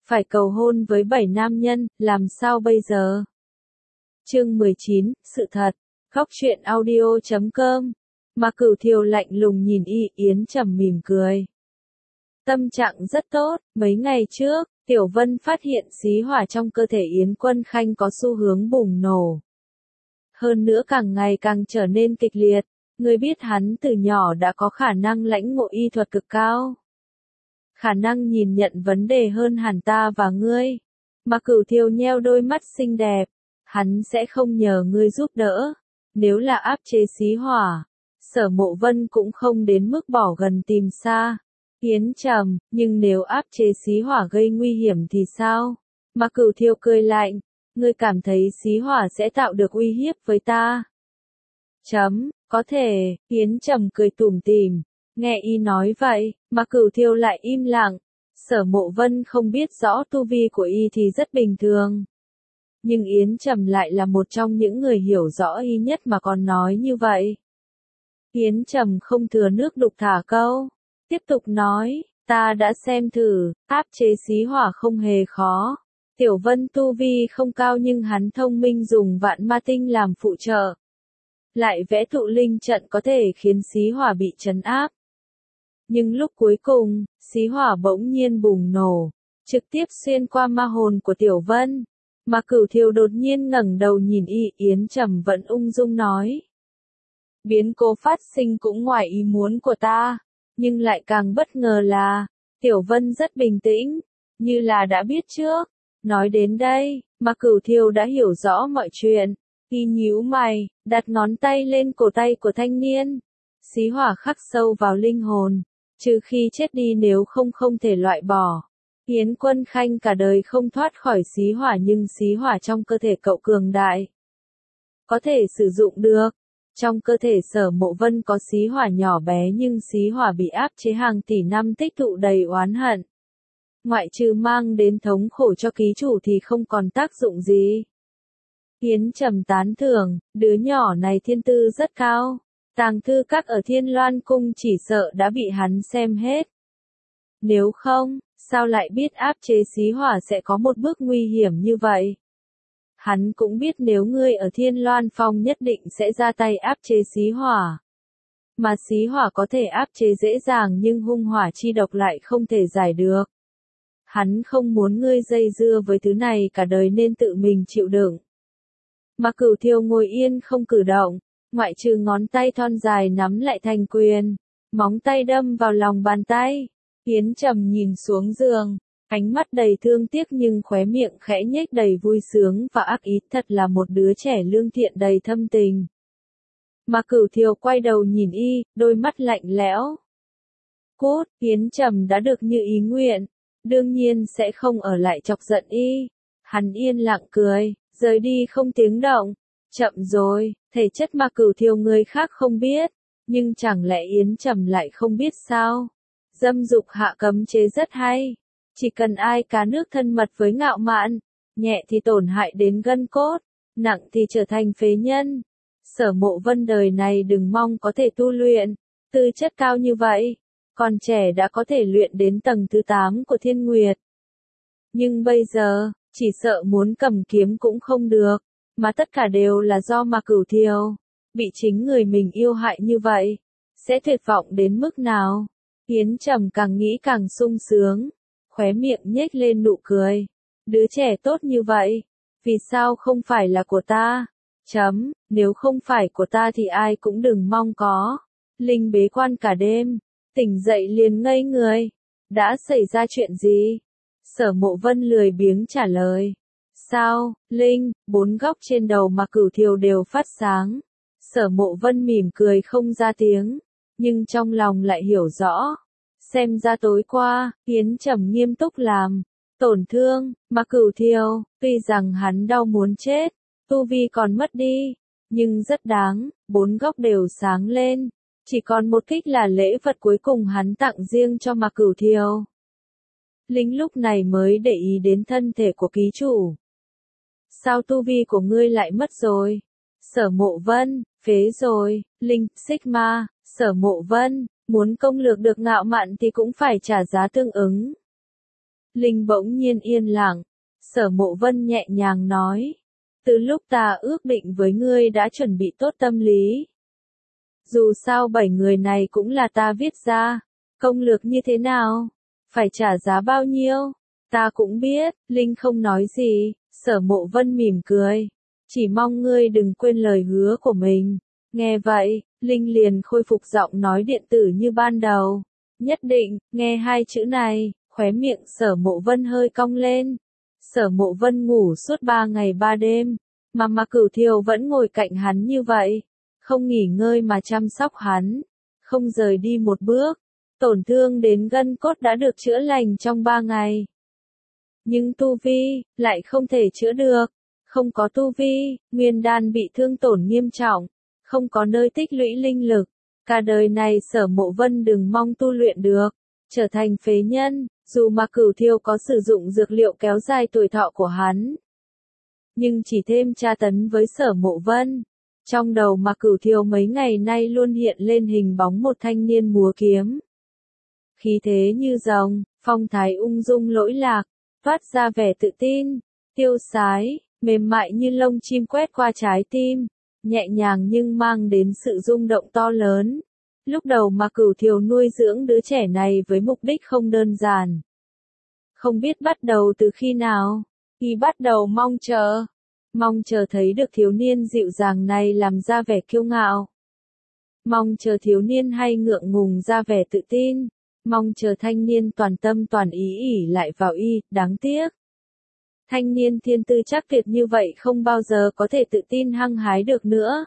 phải cầu hôn với 7 nam nhân, làm sao bây giờ? Chương 19, sự thật. Góc truyện audio.com. Mạc Cửu Thiều lạnh lùng nhìn Yến Trầm mỉm cười. Tâm trạng rất tốt, mấy ngày trước, Tiểu Vân phát hiện xí hỏa trong cơ thể Yến Quân Khanh có xu hướng bùng nổ. Hơn nữa càng ngày càng trở nên kịch liệt, ngươi biết hắn từ nhỏ đã có khả năng lãnh ngộ y thuật cực cao. Khả năng nhìn nhận vấn đề hơn hẳn ta và ngươi. Mạc Cửu Thiều nheo đôi mắt xinh đẹp, hắn sẽ không nhờ ngươi giúp đỡ. Nếu là áp chế xí hỏa, Sở Mộ Vân cũng không đến mức bỏ gần tìm xa. Yến Trầm, nhưng nếu áp chế xí hỏa gây nguy hiểm thì sao? Mạc Cửu Thiều cười lạnh, ngươi cảm thấy xí hỏa sẽ tạo được uy hiếp với ta? Có thể, Yến Trầm cười tủm tỉm, nghe y nói vậy, Mạc Cửu Thiều lại im lặng. Sở Mộ Vân không biết rõ tu vi của y thì rất bình thường. Nhưng Yến Trầm lại là một trong những người hiểu rõ y nhất mà còn nói như vậy. Yến Trầm không thừa nước đục thả câu, tiếp tục nói, ta đã xem thử, áp chế xí hỏa không hề khó. Tiểu Vân tu vi không cao nhưng hắn thông minh dùng vạn ma tinh làm phụ trợ. Lại vẽ tụ linh trận có thể khiến xí hỏa bị trấn áp. Nhưng lúc cuối cùng, xí hỏa bỗng nhiên bùng nổ, trực tiếp xuyên qua ma hồn của Tiểu Vân. Mạc Cửu Thiều đột nhiên ngẩng đầu nhìn Yến Trầm vẫn ung dung nói. Biến cố phát sinh cũng ngoài ý muốn của ta, nhưng lại càng bất ngờ là, Tiểu Vân rất bình tĩnh, như là đã biết trước. Nói đến đây, Mạc Cửu Thiều đã hiểu rõ mọi chuyện. Y nhíu mày, đặt ngón tay lên cổ tay của thanh niên. Xí hỏa khắc sâu vào linh hồn, trừ khi chết đi nếu không thể loại bỏ. Yến Quân Khanh cả đời không thoát khỏi xí hỏa nhưng xí hỏa trong cơ thể cậu cường đại. Có thể sử dụng được. Trong cơ thể Sở Mộ Vân có xí hỏa nhỏ bé nhưng xí hỏa bị áp chế hàng tỷ năm tích tụ đầy oán hận. Ngoại trừ mang đến thống khổ cho ký chủ thì không còn tác dụng gì. Yến Trầm tán thưởng, đứa nhỏ này thiên tư rất cao. Tàng thư các ở Thiên Loan Cung chỉ sợ đã bị hắn xem hết. Nếu không, sao lại biết áp chế xí hỏa sẽ có một bước nguy hiểm như vậy? Hắn cũng biết nếu ngươi ở Thiên Loan Phong nhất định sẽ ra tay áp chế xí hỏa. Mà xí hỏa có thể áp chế dễ dàng nhưng hung hỏa chi độc lại không thể giải được. Hắn không muốn ngươi dây dưa với thứ này cả đời nên tự mình chịu đựng. Mạc Cửu Thiều ngồi yên không cử động, ngoại trừ ngón tay thon dài nắm lại thành quyền, móng tay đâm vào lòng bàn tay. Yến Trầm nhìn xuống giường, ánh mắt đầy thương tiếc nhưng khóe miệng khẽ nhếch đầy vui sướng và ác ý, thật là một đứa trẻ lương thiện đầy thâm tình. Mạc Cửu Thiều quay đầu nhìn y, đôi mắt lạnh lẽo. Cút, Yến Trầm đã được như ý nguyện, đương nhiên sẽ không ở lại chọc giận y. Hắn yên lặng cười, rời đi không tiếng động. Chậm rồi, thể chất Mạc Cửu Thiều người khác không biết, nhưng chẳng lẽ Yến Trầm lại không biết sao? Dâm dục hạ cấm chế rất hay. Chỉ cần ai cá nước thân mật với ngạo mạn, nhẹ thì tổn hại đến gân cốt, nặng thì trở thành phế nhân. Sở Mộ Vân đời này đừng mong có thể tu luyện, tư chất cao như vậy, còn trẻ đã có thể luyện đến tầng thứ 8 của Thiên Nguyệt. Nhưng bây giờ, chỉ sợ muốn cầm kiếm cũng không được, mà tất cả đều là do Mạc Cửu Thiều, bị chính người mình yêu hại như vậy, sẽ tuyệt vọng đến mức nào? Yến Trầm càng nghĩ càng sung sướng, khóe miệng nhếch lên nụ cười. Đứa trẻ tốt như vậy, vì sao không phải là của ta? Nếu không phải của ta thì ai cũng đừng mong có. Linh bế quan cả đêm, tỉnh dậy liền ngây người. Đã xảy ra chuyện gì? Sở Mộ Vân lười biếng trả lời. Sao, Linh, 4 góc trên đầu Mạc Cửu Thiều đều phát sáng. Sở Mộ Vân mỉm cười không ra tiếng, nhưng trong lòng lại hiểu rõ. Xem ra tối qua, Yến Trầm nghiêm túc làm tổn thương Mạc Cửu Thiều, tuy rằng hắn đau muốn chết, tu vi còn mất đi, nhưng rất đáng, 4 góc đều sáng lên. Chỉ còn một kích là lễ vật cuối cùng hắn tặng riêng cho Mạc Cửu Thiều. Linh lúc này mới để ý đến thân thể của ký chủ. Sao tu vi của ngươi lại mất rồi? Sở Mộ Vân, phế rồi. Linh, Sigma, Sở Mộ Vân, muốn công lược được ngạo mạn thì cũng phải trả giá tương ứng. Linh bỗng nhiên yên lặng. Sở Mộ Vân nhẹ nhàng nói. Từ lúc ta ước định với ngươi đã chuẩn bị tốt tâm lý. Dù sao 7 người này cũng là ta viết ra. Công lược như thế nào? Phải trả giá bao nhiêu? Ta cũng biết, Linh không nói gì. Sở Mộ Vân mỉm cười. Chỉ mong ngươi đừng quên lời hứa của mình. Nghe vậy, Linh liền khôi phục giọng nói điện tử như ban đầu. Nhất định, nghe hai chữ này, khóe miệng Sở Mộ Vân hơi cong lên. Sở Mộ Vân ngủ suốt 3 ngày 3 đêm, mà Cửu Thiều vẫn ngồi cạnh hắn như vậy, không nghỉ ngơi mà chăm sóc hắn, không rời đi một bước. Tổn thương đến gân cốt đã được chữa lành trong 3 ngày. Nhưng tu vi, lại không thể chữa được. Không có tu vi, nguyên đan bị thương tổn nghiêm trọng, không có nơi tích lũy linh lực. Cả đời này Sở Mộ Vân đừng mong tu luyện được, trở thành phế nhân, dù mà Cửu Thiêu có sử dụng dược liệu kéo dài tuổi thọ của hắn. Nhưng chỉ thêm tra tấn với Sở Mộ Vân. Trong đầu mà Cửu Thiêu mấy ngày nay luôn hiện lên hình bóng một thanh niên múa kiếm. Khí thế như rồng, phong thái ung dung lỗi lạc, toát ra vẻ tự tin, tiêu sái, mềm mại như lông chim quét qua trái tim, nhẹ nhàng nhưng mang đến sự rung động to lớn. Lúc đầu mà Cửu Thiều nuôi dưỡng đứa trẻ này với mục đích không đơn giản. Không biết bắt đầu từ khi nào, y bắt đầu mong chờ thấy được thiếu niên dịu dàng này làm ra vẻ kiêu ngạo. Mong chờ thiếu niên hay ngượng ngùng ra vẻ tự tin, mong chờ thanh niên toàn tâm toàn ý ỷ lại vào y, đáng tiếc. Thanh niên thiên tư chắc tuyệt như vậy không bao giờ có thể tự tin hăng hái được nữa.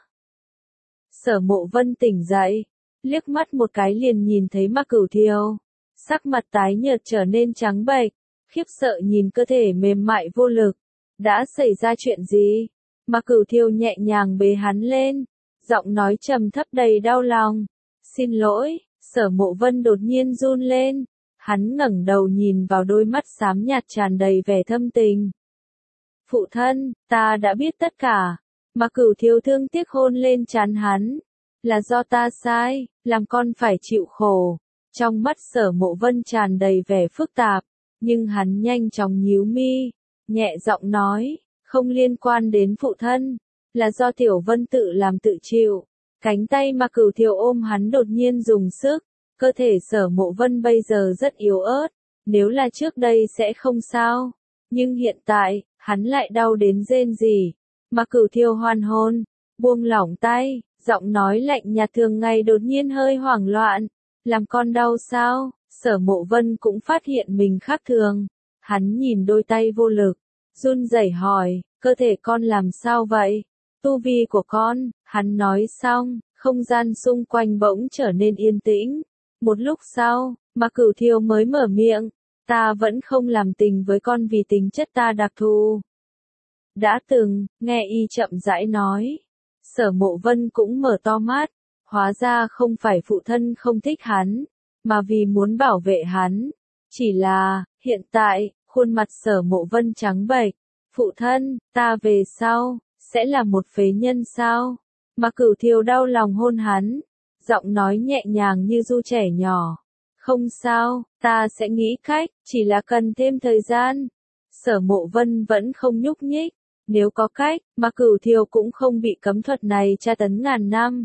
Sở Mộ Vân tỉnh dậy, liếc mắt một cái liền nhìn thấy Ma Cửu Thiều, sắc mặt tái nhợt trở nên trắng bệch, khiếp sợ nhìn cơ thể mềm mại vô lực. Đã xảy ra chuyện gì? Ma Cửu Thiều nhẹ nhàng bế hắn lên, giọng nói trầm thấp đầy đau lòng. Xin lỗi. Sở Mộ Vân đột nhiên run lên, hắn ngẩng đầu nhìn vào đôi mắt xám nhạt tràn đầy vẻ thâm tình. Phụ thân, ta đã biết tất cả. Ma Cửu Thiều thương tiếc hôn lên trán hắn. Là do ta sai, làm con phải chịu khổ. Trong mắt Sở Mộ Vân tràn đầy vẻ phức tạp, nhưng hắn nhanh chóng nhíu mi, nhẹ giọng nói, không liên quan đến phụ thân, là do Tiểu Vân tự làm tự chịu. Cánh tay Ma Cửu Thiều ôm hắn đột nhiên dùng sức, cơ thể Sở Mộ Vân bây giờ rất yếu ớt, nếu là trước đây sẽ không sao, nhưng hiện tại, hắn lại đau đến rên rỉ. Ma Cửu Thiều hoàn hồn, buông lỏng tay, giọng nói lạnh nhạt thường ngày đột nhiên hơi hoảng loạn, làm con đau sao? Sở Mộ Vân cũng phát hiện mình khác thường, hắn nhìn đôi tay vô lực, run rẩy hỏi, cơ thể con làm sao vậy? Tu vi của con, hắn nói xong, không gian xung quanh bỗng trở nên yên tĩnh. Một lúc sau, Ma Cửu Thiều mới mở miệng, ta vẫn không làm tình với con vì tính chất ta đặc thù. Đã từng, nghe y chậm rãi nói. Sở Mộ Vân cũng mở to mắt, hóa ra không phải phụ thân không thích hắn, mà vì muốn bảo vệ hắn. Chỉ là, hiện tại, khuôn mặt Sở Mộ Vân trắng bệch. Phụ thân, ta về sau, sẽ là một phế nhân sao? Ma Cửu Thiều đau lòng hôn hắn, giọng nói nhẹ nhàng như ru trẻ nhỏ. Không sao, ta sẽ nghĩ cách, chỉ là cần thêm thời gian. Sở Mộ Vân vẫn không nhúc nhích. Nếu có cách, Ma Cửu Thiều cũng không bị cấm thuật này tra tấn ngàn năm.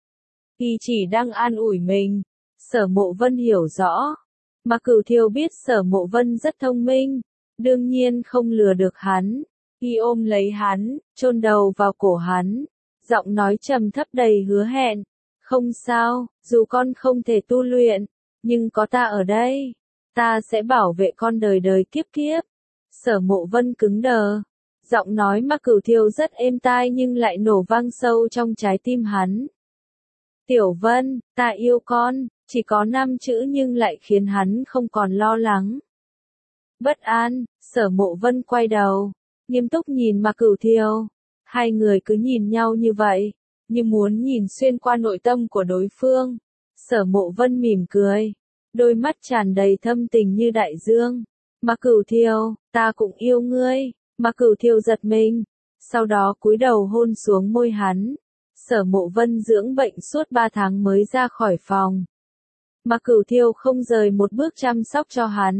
Y chỉ đang an ủi mình. Sở Mộ Vân hiểu rõ. Ma Cửu Thiều biết Sở Mộ Vân rất thông minh, đương nhiên không lừa được hắn. Y ôm lấy hắn, chôn đầu vào cổ hắn, giọng nói trầm thấp đầy hứa hẹn. Không sao, dù con không thể tu luyện, nhưng có ta ở đây, ta sẽ bảo vệ con đời đời kiếp kiếp. Sở Mộ Vân cứng đờ. Giọng nói Ma Cửu Thiều rất êm tai nhưng lại nổ vang sâu trong trái tim hắn. Tiểu Vân, ta yêu con, chỉ có 5 chữ nhưng lại khiến hắn không còn lo lắng. Bất an, Sở Mộ Vân quay đầu, nghiêm túc nhìn Ma Cửu Thiều. Hai người cứ nhìn nhau như vậy, như muốn nhìn xuyên qua nội tâm của đối phương. Sở Mộ Vân mỉm cười, đôi mắt tràn đầy thâm tình như đại dương. Ma Cửu Thiều, ta cũng yêu ngươi. Ma Cửu Thiều giật mình, sau đó cúi đầu hôn xuống môi hắn. Sở Mộ Vân dưỡng bệnh suốt 3 tháng mới ra khỏi phòng. Ma Cửu Thiều không rời một bước chăm sóc cho hắn.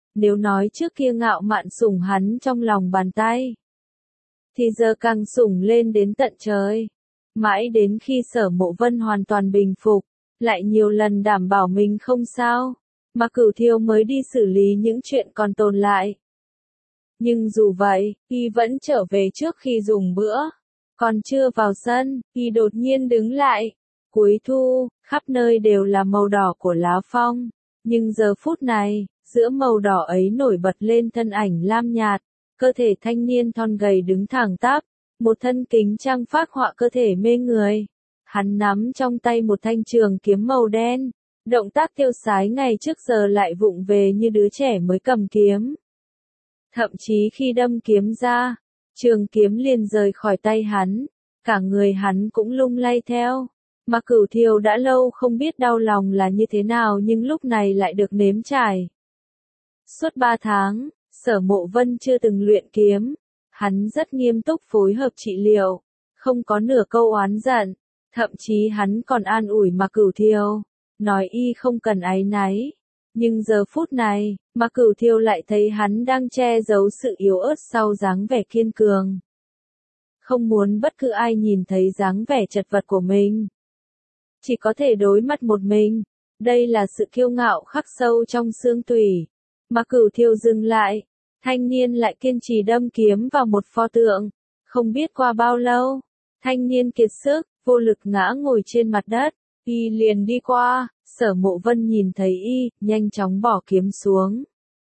Nếu nói trước kia ngạo mạn sủng hắn trong lòng bàn tay, thì giờ càng sủng lên đến tận trời. Mãi đến khi Sở Mộ Vân hoàn toàn bình phục, lại nhiều lần đảm bảo mình không sao, mà Cửu Thiêu mới đi xử lý những chuyện còn tồn lại. Nhưng dù vậy, y vẫn trở về trước khi dùng bữa. Còn chưa vào sân, y đột nhiên đứng lại. Cuối thu, khắp nơi đều là màu đỏ của lá phong. Nhưng giờ phút này, giữa màu đỏ ấy nổi bật lên thân ảnh lam nhạt. Cơ thể thanh niên thon gầy đứng thẳng tắp. Một thân kính trang phác họa cơ thể mê người. Hắn nắm trong tay một thanh trường kiếm màu đen. Động tác tiêu sái ngày trước giờ lại vụng về như đứa trẻ mới cầm kiếm. Thậm chí khi đâm kiếm ra, trường kiếm liền rời khỏi tay hắn, cả người hắn cũng lung lay theo. Mà Cửu Thiêu đã lâu không biết đau lòng là như thế nào nhưng lúc này lại được nếm trải. Suốt 3 tháng, Sở Mộ Vân chưa từng luyện kiếm, hắn rất nghiêm túc phối hợp trị liệu, không có nửa câu oán giận, thậm chí hắn còn an ủi mà Cửu Thiêu, nói y không cần áy náy. Nhưng giờ phút này, mà Cửu Thiêu lại thấy hắn đang che giấu sự yếu ớt sau dáng vẻ kiên cường. Không muốn bất cứ ai nhìn thấy dáng vẻ chật vật của mình. Chỉ có thể đối mặt một mình. Đây là sự kiêu ngạo khắc sâu trong xương tủy. Mà Cửu Thiêu dừng lại. Thanh niên lại kiên trì đâm kiếm vào một pho tượng. Không biết qua bao lâu, thanh niên kiệt sức, vô lực ngã ngồi trên mặt đất. Y liền đi qua. Sở Mộ Vân nhìn thấy y, nhanh chóng bỏ kiếm xuống.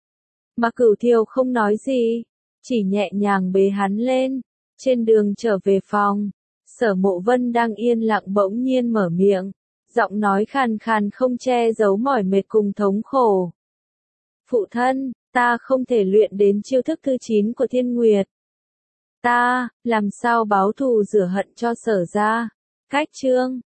Mà Cửu Thiêu không nói gì, chỉ nhẹ nhàng bế hắn lên. Trên đường trở về phòng, Sở Mộ Vân đang yên lặng bỗng nhiên mở miệng, giọng nói khàn khàn không che giấu mỏi mệt cùng thống khổ. Phụ thân, ta không thể luyện đến chiêu thức thứ 9 của Thiên Nguyệt. Ta, làm sao báo thù rửa hận cho Sở gia? Cách chương